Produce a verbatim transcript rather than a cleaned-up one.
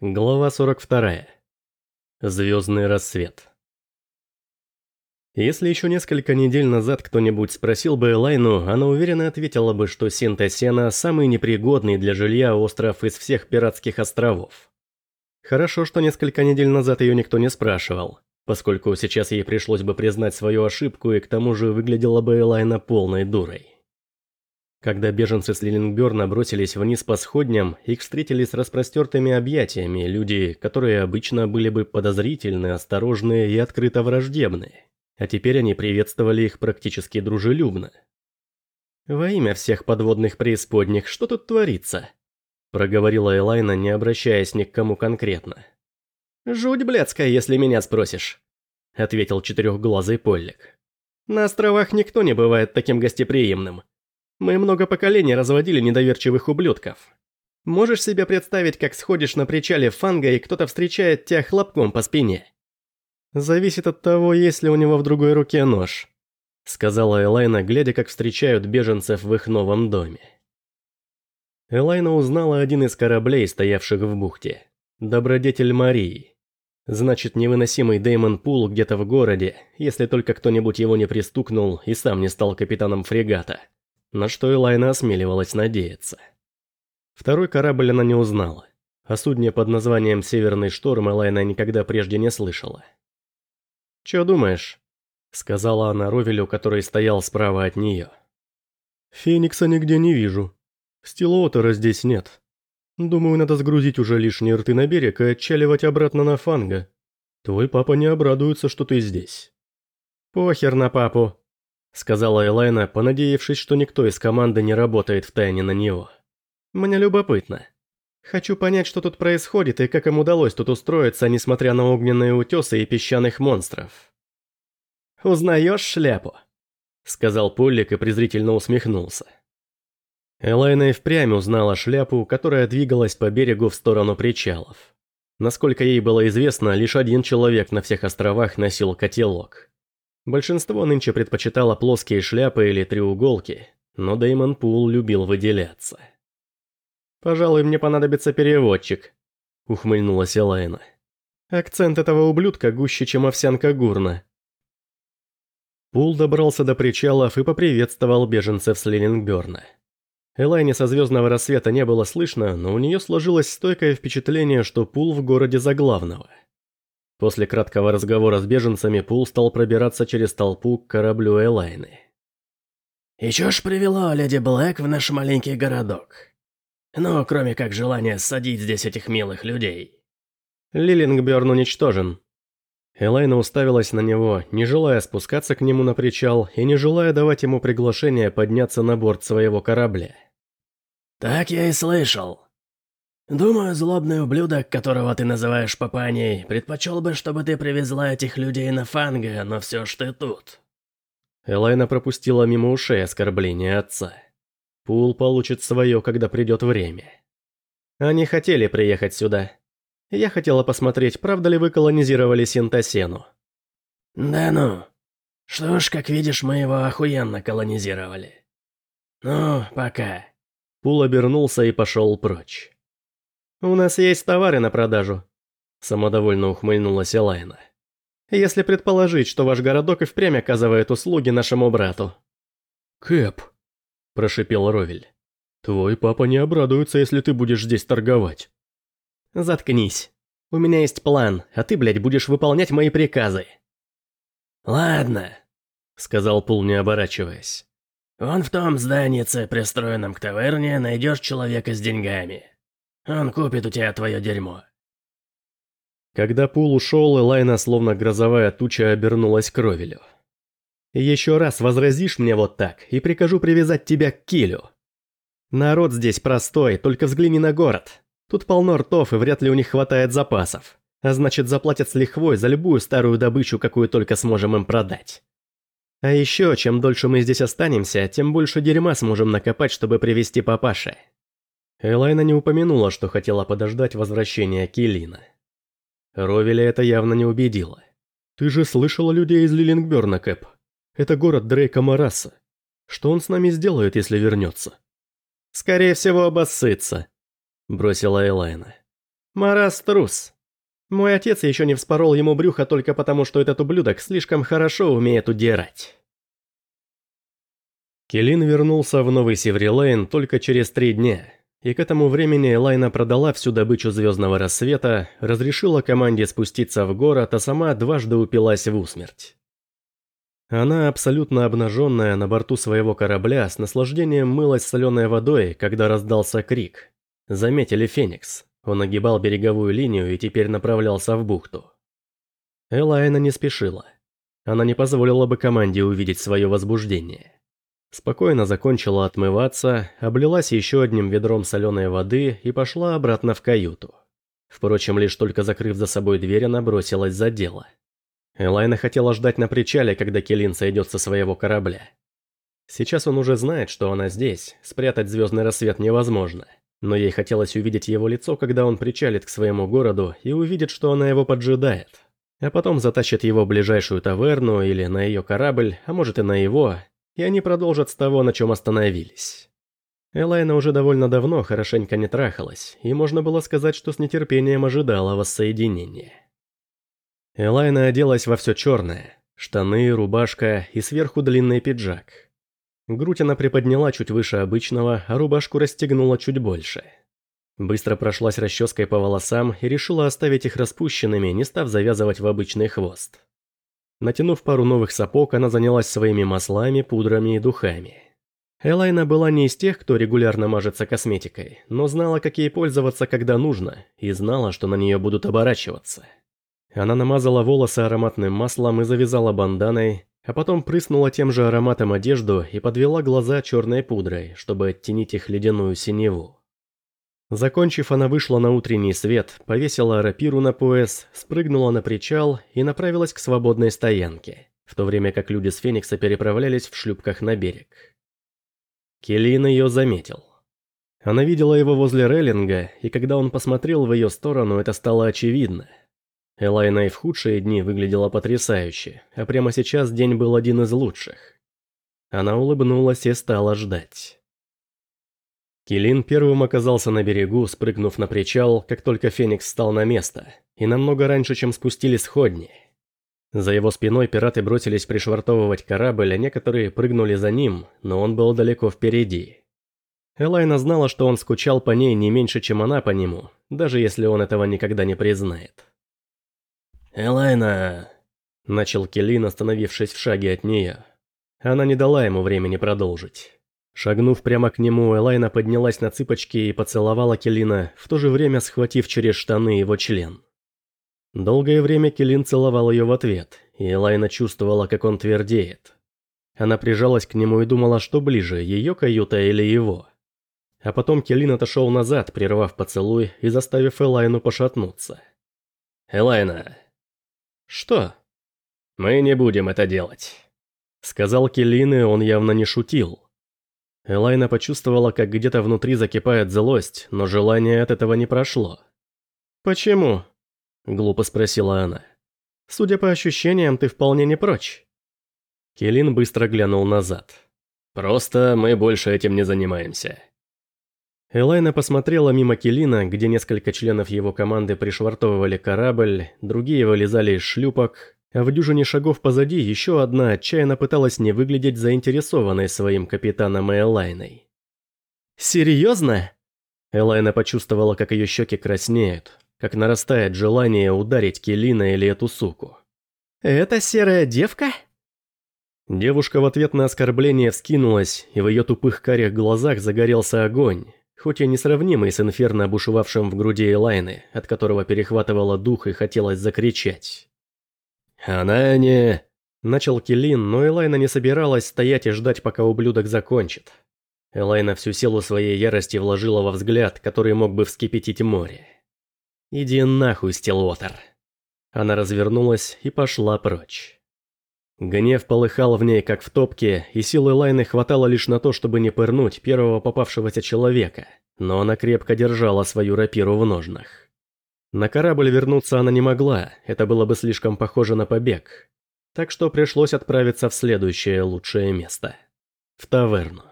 Глава сорок вторая. Звездный рассвет. Если еще несколько недель назад кто-нибудь спросил бы Элайну, она уверенно ответила бы, что Синта-Сена – самый непригодный для жилья остров из всех пиратских островов. Хорошо, что несколько недель назад ее никто не спрашивал, поскольку сейчас ей пришлось бы признать свою ошибку, и к тому же выглядела бы Элайна полной дурой. Когда беженцы с Лилингбёрна бросились вниз по сходням, их встретили с распростертыми объятиями люди, которые обычно были бы подозрительны, осторожны и открыто враждебны, а теперь они приветствовали их практически дружелюбно. «Во имя всех подводных преисподних, что тут творится?» – проговорила Элайна, не обращаясь ни к кому конкретно. «Жуть блядская, если меня спросишь», – ответил четырехглазый Поллик. «На островах никто не бывает таким гостеприимным. Мы много поколений разводили недоверчивых ублюдков. Можешь себе представить, как сходишь на причале Фанга, и кто-то встречает тебя хлопком по спине?» «Зависит от того, есть ли у него в другой руке нож», — сказала Элайна, глядя, как встречают беженцев в их новом доме. Элайна узнала один из кораблей, стоявших в бухте. Добродетель Марии. Значит, невыносимый Дэймон Пул где-то в городе, если только кто-нибудь его не пристукнул и сам не стал капитаном фрегата. На что Элайна осмеливалась надеяться. Второй корабль она не узнала. О судне под названием «Северный шторм» Элайна никогда прежде не слышала. «Чё думаешь?» — сказала она Ровелю, который стоял справа от нее. «Феникса нигде не вижу. Стилоутера здесь нет. Думаю, надо сгрузить уже лишние рты на берег и отчаливать обратно на Фанга. Твой папа не обрадуется, что ты здесь». «Похер на папу», — сказала Элайна, понадеявшись, что никто из команды не работает втайне на него. «Мне любопытно. Хочу понять, что тут происходит и как им удалось тут устроиться, несмотря на огненные утесы и песчаных монстров». «Узнаешь шляпу?» — сказал Поллик и презрительно усмехнулся. Элайна и впрямь узнала шляпу, которая двигалась по берегу в сторону причалов. Насколько ей было известно, лишь один человек на всех островах носил котелок. Большинство нынче предпочитало плоские шляпы или треуголки, но Дэймон Пул любил выделяться. «Пожалуй, мне понадобится переводчик», — ухмыльнулась Элайна. «Акцент этого ублюдка гуще, чем овсянка гурна». Пул добрался до причалов и поприветствовал беженцев с Лилингбёрна. Элайне со звездного рассвета не было слышно, но у нее сложилось стойкое впечатление, что Пул в городе за главного. После краткого разговора с беженцами Пул стал пробираться через толпу к кораблю Элайны. «И чё ж привело леди Блэк в наш маленький городок? Ну, кроме как желания ссадить здесь этих милых людей». «Лилингбёрн уничтожен». Элайна уставилась на него, не желая спускаться к нему на причал и не желая давать ему приглашение подняться на борт своего корабля. «Так я и слышал. Думаю, злобный ублюдок, которого ты называешь папаней, предпочел бы, чтобы ты привезла этих людей на Фанга, но все ж ты тут». Элайна пропустила мимо ушей оскорбление отца. Пул получит свое, когда придет время. Они хотели приехать сюда. Я хотела посмотреть, правда ли вы колонизировали Синта-Сену. «Да ну. Что ж, как видишь, мы его охуенно колонизировали. Ну, пока». Пул обернулся и пошел прочь. «У нас есть товары на продажу», – самодовольно ухмыльнулась Элайна. «Если предположить, что ваш городок и впрямь оказывает услуги нашему брату». «Кэп», – прошипел Ровель, – «твой папа не обрадуется, если ты будешь здесь торговать». «Заткнись. У меня есть план, а ты, блядь, будешь выполнять мои приказы». «Ладно», — сказал Пул, не оборачиваясь. «вон в том зданице, пристроенном к таверне, найдешь человека с деньгами. Он купит у тебя твое дерьмо». Когда Пул ушел, Элайна, словно грозовая туча, обернулась к Ровелю. «Еще раз возразишь мне вот так, и прикажу привязать тебя к килю. Народ здесь простой, только взгляни на город. Тут полно ртов, и вряд ли у них хватает запасов. А значит, заплатят с лихвой за любую старую добычу, какую только сможем им продать. А еще, чем дольше мы здесь останемся, тем больше дерьма сможем накопать, чтобы привезти папаше». Элайна не упомянула, что хотела подождать возвращения Килина. Ровеля это явно не убедило. «Ты же слышала людей из Лилингбёрна, Кэп? Это город Дрейка Мараса. Что он с нами сделает, если вернется?» «Скорее всего, обоссытся», — бросила Элайна. Марас трус. Мой отец еще не вспорол ему брюхо только потому, что этот ублюдок слишком хорошо умеет удирать. Келин вернулся в Новый Севрилейн только через три дня, и к этому времени Элайна продала всю добычу Звездного Рассвета, разрешила команде спуститься в город, а сама дважды упилась в усмерть. Она, абсолютно обнаженная на борту своего корабля, с наслаждением мылась соленой водой, когда раздался крик. Заметили Феникс. Он огибал береговую линию и теперь направлялся в бухту. Элайна не спешила. Она не позволила бы команде увидеть свое возбуждение. Спокойно закончила отмываться, облилась еще одним ведром соленой воды и пошла обратно в каюту. Впрочем, лишь только закрыв за собой дверь, она бросилась за дело. Элайна хотела ждать на причале, когда Келин сойдет со своего корабля. Сейчас он уже знает, что она здесь, спрятать Звездный Рассвет невозможно. Но ей хотелось увидеть его лицо, когда он причалит к своему городу и увидит, что она его поджидает. А потом затащит его в ближайшую таверну или на ее корабль, а может и на его, и они продолжат с того, на чем остановились. Элайна уже довольно давно хорошенько не трахалась, и можно было сказать, что с нетерпением ожидала воссоединения. Элайна оделась во все черное – штаны, рубашка и сверху длинный пиджак. Грудь она приподняла чуть выше обычного, а рубашку расстегнула чуть больше. Быстро прошлась расческой по волосам и решила оставить их распущенными, не став завязывать в обычный хвост. Натянув пару новых сапог, она занялась своими маслами, пудрами и духами. Элайна была не из тех, кто регулярно мажется косметикой, но знала, как ей пользоваться, когда нужно, и знала, что на нее будут оборачиваться. Она намазала волосы ароматным маслом и завязала банданой, а потом прыснула тем же ароматом одежду и подвела глаза черной пудрой, чтобы оттенить их ледяную синеву. Закончив, она вышла на утренний свет, повесила рапиру на пояс, спрыгнула на причал и направилась к свободной стоянке, в то время как люди с Феникса переправлялись в шлюпках на берег. Келин ее заметил. Она видела его возле рейлинга, и когда он посмотрел в ее сторону, это стало очевидно. Элайна и в худшие дни выглядела потрясающе, а прямо сейчас день был один из лучших. Она улыбнулась и стала ждать. Келин первым оказался на берегу, спрыгнув на причал, как только Феникс встал на место, и намного раньше, чем спустились сходни. За его спиной пираты бросились пришвартовывать корабль, а некоторые прыгнули за ним, но он был далеко впереди. Элайна знала, что он скучал по ней не меньше, чем она по нему, даже если он этого никогда не признает. «Элайна...» – начал Келин, остановившись в шаге от нее. Она не дала ему времени продолжить. Шагнув прямо к нему, Элайна поднялась на цыпочки и поцеловала Келина, в то же время схватив через штаны его член. Долгое время Келин целовал ее в ответ, и Элайна чувствовала, как он твердеет. Она прижалась к нему и думала, что ближе, ее каюта или его. А потом Келин отошел назад, прервав поцелуй и заставив Элайну пошатнуться. «Элайна...» «Что?» «Мы не будем это делать», — сказал Келин, и он явно не шутил. Элайна почувствовала, как где-то внутри закипает злость, но желание от этого не прошло. «Почему?» — глупо спросила она. «Судя по ощущениям, ты вполне не прочь». Келин быстро глянул назад. «Просто мы больше этим не занимаемся». Элайна посмотрела мимо Келина, где несколько членов его команды пришвартовывали корабль, другие вылезали из шлюпок, а в дюжине шагов позади еще одна отчаянно пыталась не выглядеть заинтересованной своим капитаном и Элайной. «Серьезно?» Элайна почувствовала, как ее щеки краснеют, как нарастает желание ударить Келина или эту суку. «Это серая девка?» Девушка в ответ на оскорбление вскинулась, и в ее тупых карих глазах загорелся огонь, хоть и несравнимый с инферно бушевавшим в груди Элайны, от которого перехватывало дух и хотелось закричать. «Она не...» – начал Келин, но Элайна не собиралась стоять и ждать, пока ублюдок закончит. Элайна всю силу своей ярости вложила во взгляд, который мог бы вскипятить море. «Иди нахуй, Стилвотер!» Она развернулась и пошла прочь. Гнев полыхал в ней, как в топке, и силы Элайны хватало лишь на то, чтобы не пырнуть первого попавшегося человека, но она крепко держала свою рапиру в ножнах. На корабль вернуться она не могла, это было бы слишком похоже на побег, так что пришлось отправиться в следующее лучшее место – в таверну.